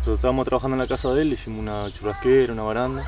Nosotros estábamos trabajando en la casa de él, hicimos una churrasquera, una baranda.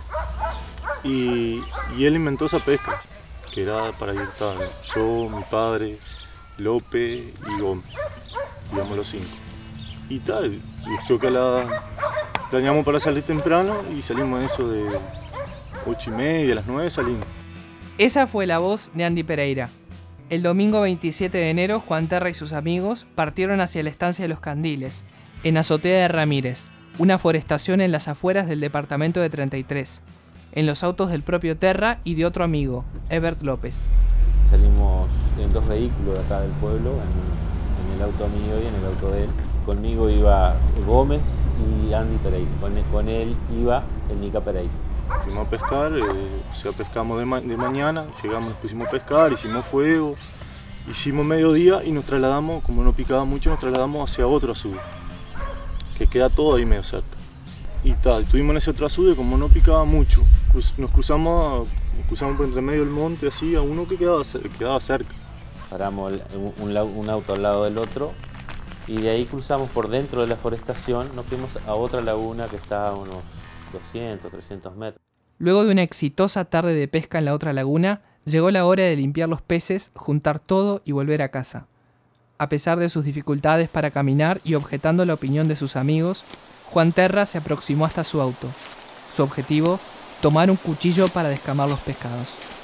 Y él inventó esa pesca, que era para ir yo, mi padre, López y Gómez. Íbamos los 5. Y tal, surgió que planeamos para salir temprano y salimos a eso de 8:30, a las 9 salimos. Esa fue la voz de Andy Pereira. El domingo 27 de enero, Juan Terra y sus amigos partieron hacia la estancia de Los Candiles, en Azotea de Ramírez, una forestación en las afueras del departamento de 33, en los autos del propio Terra y de otro amigo, Ebert López. Salimos en 2 vehículos de acá del pueblo, en el auto mío y en el auto de él. Conmigo iba Gómez y Andy Pereira, con él iba el Nica Pereira. Fuimos a pescar, pescamos de mañana, llegamos, nos pusimos a pescar, hicimos fuego, hicimos mediodía y nos trasladamos, como no picaba mucho, nos trasladamos hacia otro azude, que queda todo ahí medio cerca. Y tal, estuvimos en ese otro azude, como no picaba mucho, nos cruzamos por entre medio del monte, así, a uno que quedaba cerca. Paramos un auto al lado del otro y de ahí cruzamos por dentro de la forestación, nos fuimos a otra laguna que está a unos 200, 300 metros. Luego de una exitosa tarde de pesca en la otra laguna, llegó la hora de limpiar los peces, juntar todo y volver a casa. A pesar de sus dificultades para caminar y objetando la opinión de sus amigos, Juan Terra se aproximó hasta su auto. Su objetivo, tomar un cuchillo para descamar los pescados.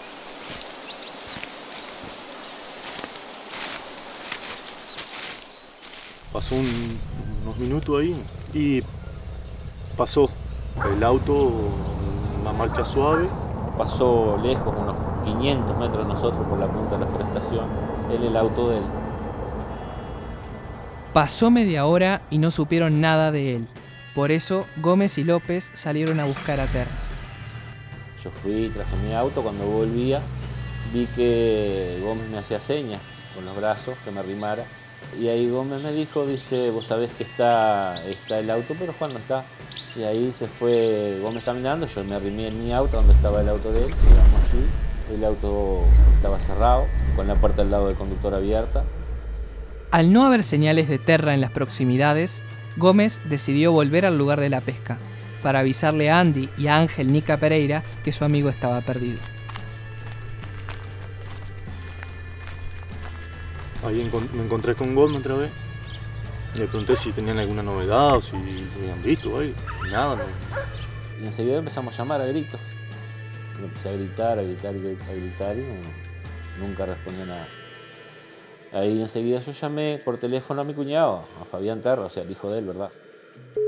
Pasó unos minutos ahí y pasó el auto, una marcha suave. Pasó lejos, unos 500 metros de nosotros por la punta de la forestación, el auto de él. Pasó media hora y no supieron nada de él. Por eso Gómez y López salieron a buscar a Terra. Yo fui, traje mi auto, cuando volvía vi que Gómez me hacía señas con los brazos, que me arrimara. Y ahí Gómez me dijo, dice, vos sabés que está el auto, pero Juan no está. Y ahí se fue Gómez caminando, yo me arrimé en mi auto, donde estaba el auto de él, llegamos allí, el auto estaba cerrado, con la puerta del lado del conductor abierta. Al no haber señales de Terra en las proximidades, Gómez decidió volver al lugar de la pesca, para avisarle a Andy y a Ángel Nica Pereira que su amigo estaba perdido. Ahí me encontré con Gómez otra vez. Le pregunté si tenían alguna novedad o si lo habían visto ahí. Nada, no. Y enseguida empezamos a llamar a gritos. Y empecé a gritar y nunca respondió nada. Ahí enseguida yo llamé por teléfono a mi cuñado, a Fabián Terra, o sea, el hijo de él, ¿verdad?